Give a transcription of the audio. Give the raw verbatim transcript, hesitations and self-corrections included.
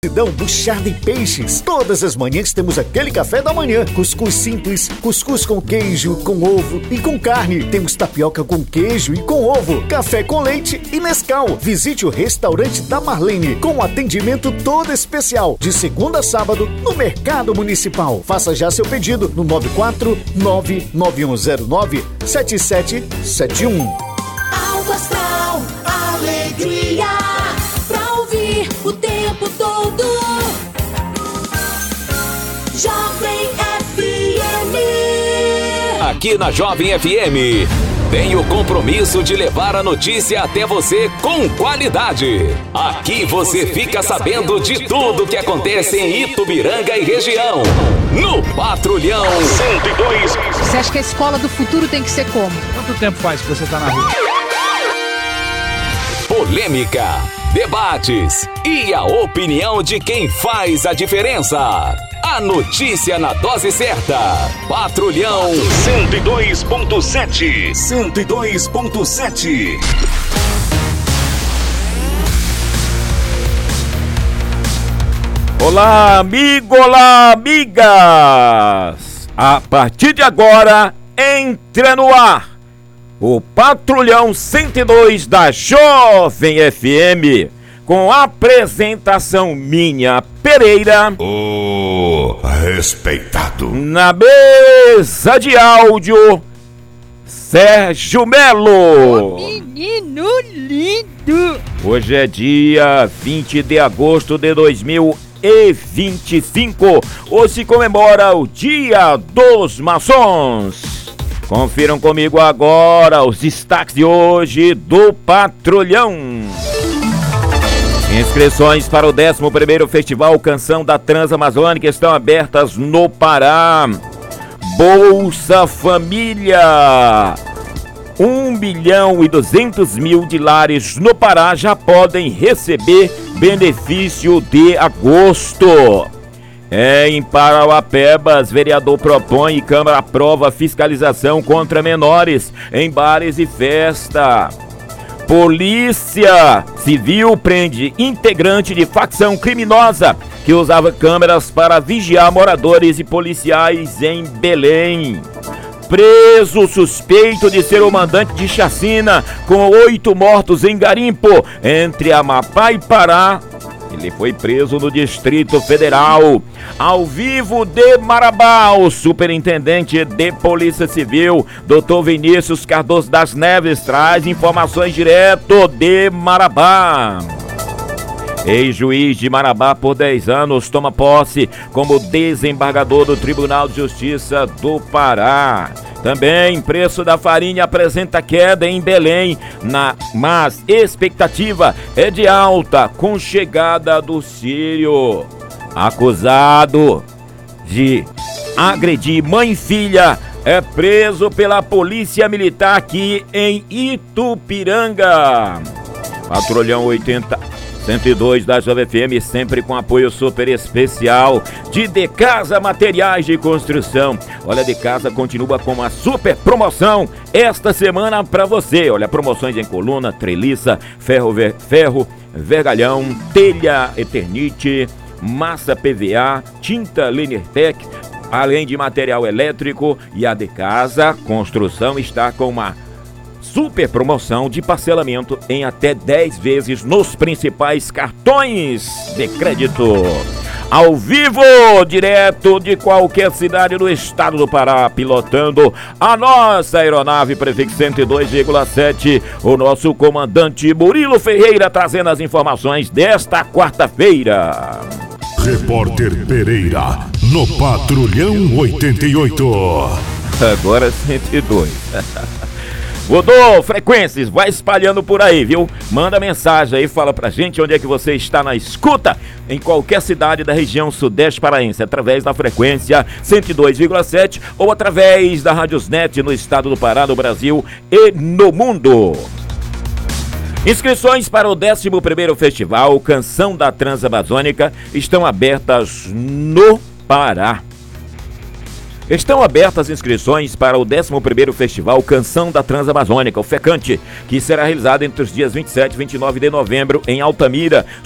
Buchada e peixes. Todas as manhãs temos aquele café da manhã. Cuscuz simples, cuscuz com queijo, com ovo e com carne. Temos tapioca com queijo e com ovo, café com leite e Nescau. Visite o restaurante da Marlene com atendimento todo especial. De segunda a sábado no Mercado Municipal. Faça já seu pedido no nove quatro nove nove um zero nove sete sete sete um. Alto Astral, alegria pra ouvir o tempo todo. Jovem F M. Aqui na Jovem F M tem o compromisso de levar a notícia até você com qualidade. Aqui você fica sabendo de tudo que acontece em Itubiranga e região. No Patrulhão cento e dois. Você acha que a escola do futuro tem que ser como? Quanto tempo faz que você tá na rua? Polêmica, debates e a opinião de quem faz a diferença. A notícia na dose certa. Patrulhão cento e dois ponto sete. cento e dois ponto sete. Olá, amigo, olá, amigas! A partir de agora, entra no ar o Patrulhão cento e dois da Jovem F M, com a apresentação minha, Pereira. O respeitado. Na mesa de áudio, Sérgio Melo. Oh, menino lindo. Hoje é dia vinte de agosto de dois mil e vinte e cinco. Hoje se comemora o Dia dos Maçons. Confiram comigo agora os destaques de hoje do Patrulhão. Inscrições para o décimo primeiro Festival Canção da Transamazônica estão abertas no Pará. Bolsa Família. um milhão e duzentos mil de lares no Pará já podem receber benefício de agosto. É, em Parauapebas, vereador propõe e Câmara aprova fiscalização contra menores em bares e festa. Polícia Civil prende integrante de facção criminosa que usava câmeras para vigiar moradores e policiais em Belém. Preso suspeito de ser o mandante de chacina com oito mortos em garimpo entre Amapá e Pará. Ele foi preso no Distrito Federal. Ao vivo de Marabá, o superintendente de Polícia Civil, doutor Vinícius Cardoso das Neves, traz informações direto de Marabá. Ex-juiz de Marabá por dez anos toma posse como desembargador do Tribunal de Justiça do Pará. Também preço da farinha apresenta queda em Belém, na, mas expectativa é de alta com chegada do Sírio. Acusado de agredir mãe e filha é preso pela Polícia Militar aqui em Itupiranga. Patrulhão oitenta cento e dois da Jovem F M, sempre com apoio super especial de De Casa Materiais de Construção. Olha, De Casa continua com uma super promoção esta semana para você. Olha, promoções em coluna, treliça, ferro, ver, ferro, vergalhão, telha Eternite, massa P V A, tinta Linertec, além de material elétrico. E a De Casa Construção está com uma super promoção de parcelamento em até dez vezes nos principais cartões de crédito. Ao vivo, direto de qualquer cidade do estado do Pará, pilotando a nossa aeronave prefixo cento e dois vírgula sete, o nosso comandante Murilo Ferreira trazendo as informações desta quarta-feira. Repórter Pereira, no Patrulhão oitenta e oito. Agora cento e dois. Mudou, frequências, vai espalhando por aí, viu? Manda mensagem aí, fala pra gente onde é que você está na escuta, em qualquer cidade da região sudeste paraense, através da frequência cento e dois vírgula sete ou através da Radiosnet no estado do Pará, no Brasil e no mundo. Inscrições para o décimo primeiro Festival Canção da Transamazônica estão abertas no Pará. Estão abertas inscrições para o décimo primeiro Festival Canção da Transamazônica, o FECANTE, que será realizado entre os dias vinte e sete e vinte e nove de novembro em Altamira,